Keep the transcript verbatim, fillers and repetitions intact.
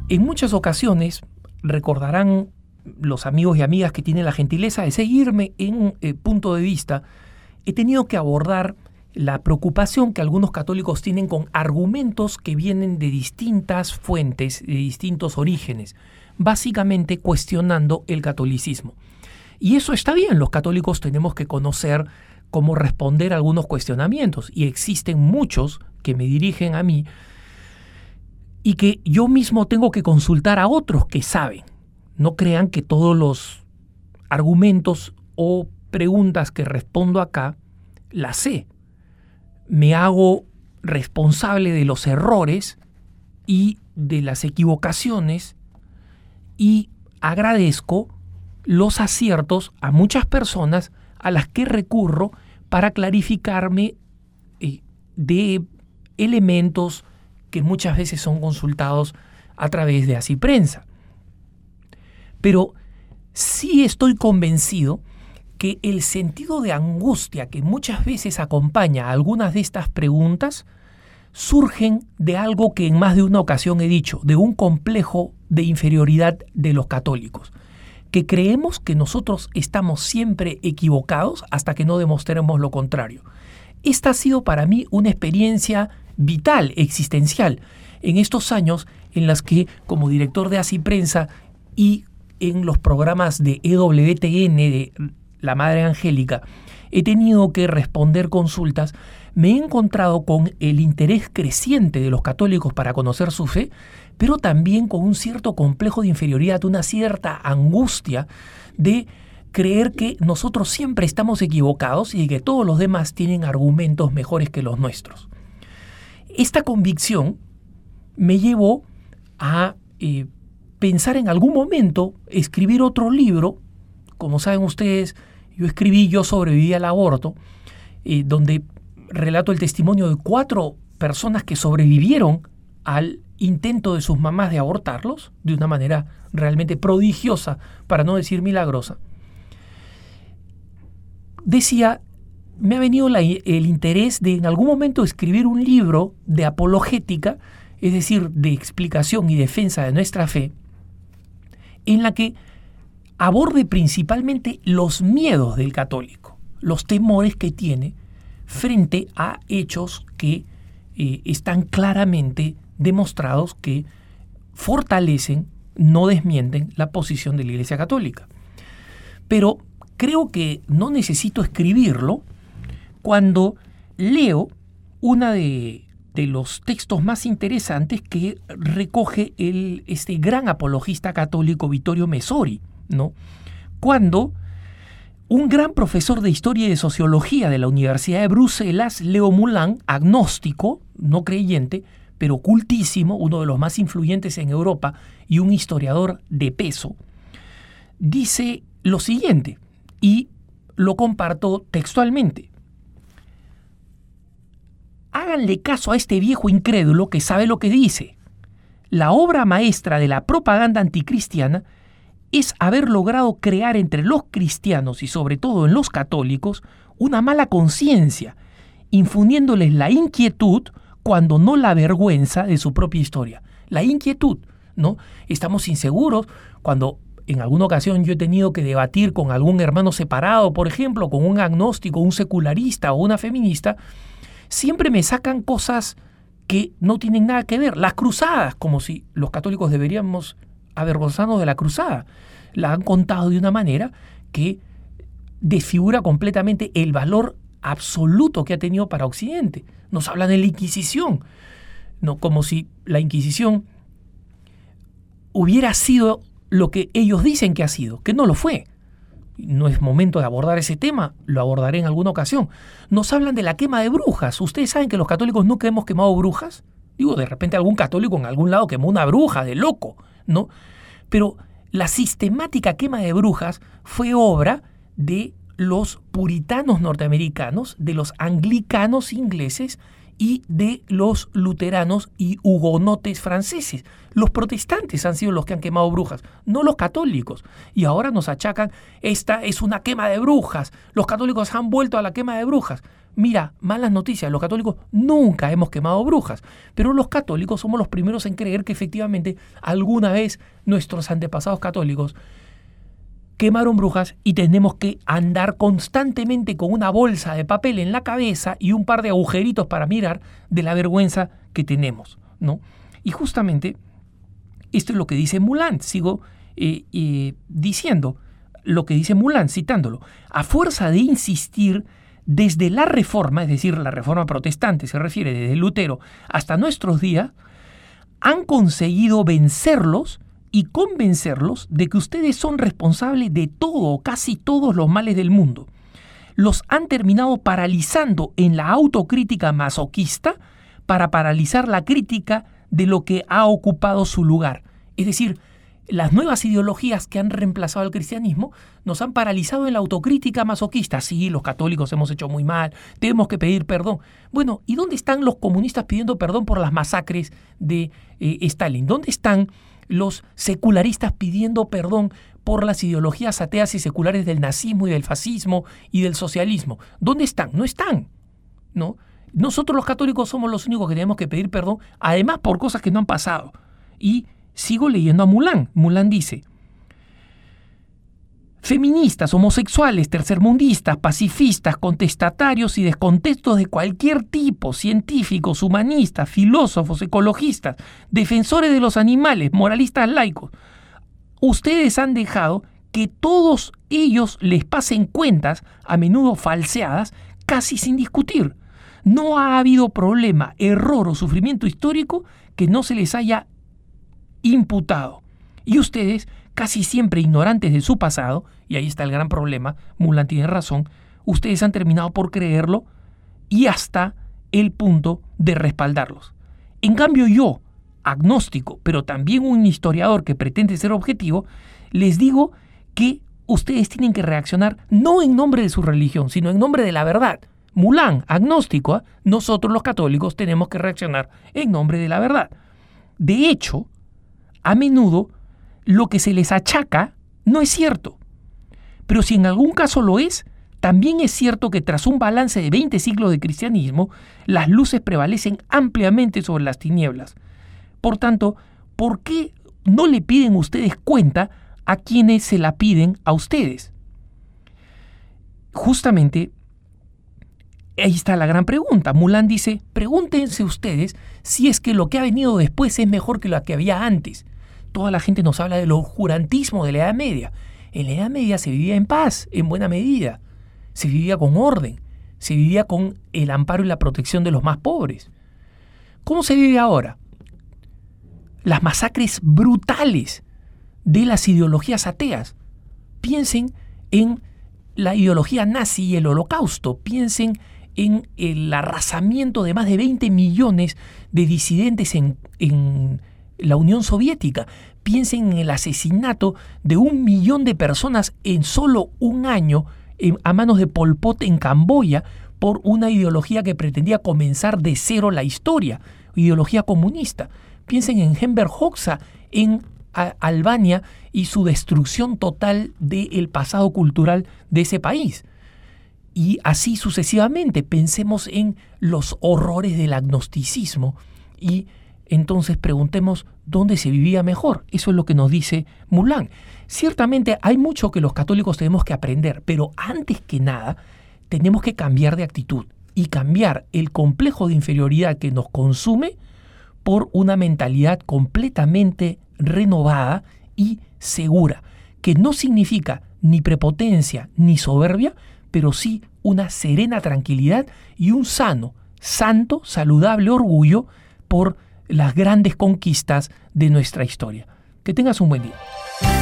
En muchas ocasiones, recordarán los amigos y amigas que tienen la gentileza de seguirme en eh, Punto de Vista, he tenido que abordar la preocupación que algunos católicos tienen con argumentos que vienen de distintas fuentes, de distintos orígenes, básicamente cuestionando el catolicismo. Y eso está bien, los católicos tenemos que conocer cómo responder a algunos cuestionamientos, y existen muchos que me dirigen a mí y que yo mismo tengo que consultar a otros que saben. No crean que todos los argumentos o preguntas que respondo acá las sé. Me hago responsable de los errores y de las equivocaciones y agradezco los aciertos a muchas personas a las que recurro para clarificarme eh, de elementos que muchas veces son consultados a través de Así Prensa. Pero sí estoy convencido que el sentido de angustia que muchas veces acompaña a algunas de estas preguntas surgen de algo que en más de una ocasión he dicho, de un complejo de inferioridad de los católicos, que creemos que nosotros estamos siempre equivocados hasta que no demostremos lo contrario. Esta ha sido para mí una experiencia vital, existencial, en estos años en las que, como director de Así Prensa y en los programas de E W T N, de La Madre Angélica, he tenido que responder consultas, me he encontrado con el interés creciente de los católicos para conocer su fe, pero también con un cierto complejo de inferioridad, una cierta angustia de creer que nosotros siempre estamos equivocados y que todos los demás tienen argumentos mejores que los nuestros. Esta convicción me llevó a eh, pensar en algún momento escribir otro libro. Como saben ustedes, yo escribí Yo sobreviví al aborto, eh, donde relato el testimonio de cuatro personas que sobrevivieron al intento de sus mamás de abortarlos, de una manera realmente prodigiosa, para no decir milagrosa. Decía, me ha venido la, el interés de en algún momento escribir un libro de apologética, es decir, de explicación y defensa de nuestra fe, en la que aborde principalmente los miedos del católico, los temores que tiene frente a hechos que eh, están claramente demostrados que fortalecen, no desmienten la posición de la Iglesia Católica. Pero creo que no necesito escribirlo cuando leo una de, de los textos más interesantes que recoge el, este gran apologista católico Vittorio Messori, ¿no? Cuando un gran profesor de historia y de sociología de la Universidad de Bruselas, Leo Moulin, agnóstico, no creyente, pero cultísimo, uno de los más influyentes en Europa y un historiador de peso, dice lo siguiente, y lo comparto textualmente. Háganle caso a este viejo incrédulo que sabe lo que dice. La obra maestra de la propaganda anticristiana es haber logrado crear entre los cristianos y sobre todo en los católicos una mala conciencia, infundiéndoles la inquietud cuando no la vergüenza de su propia historia. La inquietud, ¿no? Estamos inseguros cuando en alguna ocasión yo he tenido que debatir con algún hermano separado, por ejemplo, con un agnóstico, un secularista o una feminista, siempre me sacan cosas que no tienen nada que ver. Las cruzadas, como si los católicos deberíamos avergonzarnos de la cruzada. La han contado de una manera que desfigura completamente el valor absoluto que ha tenido para Occidente. Nos hablan de la Inquisición, ¿no? Como si la Inquisición hubiera sido lo que ellos dicen que ha sido, que no lo fue. No es momento de abordar ese tema, lo abordaré en alguna ocasión. Nos hablan de la quema de brujas. ¿Ustedes saben que los católicos nunca hemos quemado brujas? Digo, de repente algún católico en algún lado quemó una bruja, de loco, ¿no? Pero la sistemática quema de brujas fue obra de los puritanos norteamericanos, de los anglicanos ingleses y de los luteranos y hugonotes franceses. Los protestantes han sido los que han quemado brujas, no los católicos. Y ahora nos achacan, esta es una quema de brujas, los católicos han vuelto a la quema de brujas. Mira, malas noticias, los católicos nunca hemos quemado brujas, pero los católicos somos los primeros en creer que efectivamente alguna vez nuestros antepasados católicos quemaron brujas y tenemos que andar constantemente con una bolsa de papel en la cabeza y un par de agujeritos para mirar de la vergüenza que tenemos, ¿no? Y justamente esto es lo que dice Moulin. Sigo eh, eh, diciendo lo que dice Moulin, citándolo. A fuerza de insistir desde la Reforma, es decir, la Reforma protestante se refiere desde Lutero hasta nuestros días, han conseguido vencerlos y convencerlos de que ustedes son responsables de todo, casi todos los males del mundo. Los han terminado paralizando en la autocrítica masoquista para paralizar la crítica de lo que ha ocupado su lugar. Es decir, las nuevas ideologías que han reemplazado al cristianismo nos han paralizado en la autocrítica masoquista. Sí, los católicos hemos hecho muy mal, tenemos que pedir perdón. Bueno, ¿y dónde están los comunistas pidiendo perdón por las masacres de eh, Stalin? ¿Dónde están los secularistas pidiendo perdón por las ideologías ateas y seculares del nazismo y del fascismo y del socialismo? ¿Dónde están? No están, ¿no? Nosotros los católicos somos los únicos que tenemos que pedir perdón, además por cosas que no han pasado. Y sigo leyendo a Moulin. Moulin dice: feministas, homosexuales, tercermundistas, pacifistas, contestatarios y descontentos de cualquier tipo, científicos, humanistas, filósofos, ecologistas, defensores de los animales, moralistas laicos, ustedes han dejado que todos ellos les pasen cuentas, a menudo falseadas, casi sin discutir. No ha habido problema, error o sufrimiento histórico que no se les haya imputado. Y ustedes, casi siempre ignorantes de su pasado, y ahí está el gran problema, Moulin tiene razón, ustedes han terminado por creerlo y hasta el punto de respaldarlos. En cambio yo, agnóstico, pero también un historiador que pretende ser objetivo, les digo que ustedes tienen que reaccionar no en nombre de su religión, sino en nombre de la verdad. Moulin, agnóstico, ¿eh? Nosotros los católicos tenemos que reaccionar en nombre de la verdad. De hecho, a menudo lo que se les achaca no es cierto. Pero si en algún caso lo es, también es cierto que tras un balance de veinte siglos de cristianismo, las luces prevalecen ampliamente sobre las tinieblas. Por tanto, ¿por qué no le piden ustedes cuenta a quienes se la piden a ustedes? Justamente, ahí está la gran pregunta. Moulin dice, pregúntense ustedes si es que lo que ha venido después es mejor que lo que había antes. Toda la gente nos habla del oscurantismo de la Edad Media. En la Edad Media se vivía en paz, en buena medida. Se vivía con orden. Se vivía con el amparo y la protección de los más pobres. ¿Cómo se vive ahora? Las masacres brutales de las ideologías ateas. Piensen en la ideología nazi y el Holocausto. Piensen en el arrasamiento de más de veinte millones de disidentes en, en la Unión Soviética. Piensen en el asesinato de un millón de personas en solo un año en, a manos de Pol Pot en Camboya por una ideología que pretendía comenzar de cero la historia, ideología comunista. Piensen en Enver Hoxha en a, Albania y su destrucción total del pasado cultural de ese país. Y así sucesivamente. Pensemos en los horrores del agnosticismo y entonces preguntemos dónde se vivía mejor. Eso es lo que nos dice Moulin. Ciertamente hay mucho que los católicos tenemos que aprender, pero antes que nada tenemos que cambiar de actitud y cambiar el complejo de inferioridad que nos consume por una mentalidad completamente renovada y segura, que no significa ni prepotencia ni soberbia, pero sí una serena tranquilidad y un sano, santo, saludable orgullo por las grandes conquistas de nuestra historia. Que tengas un buen día.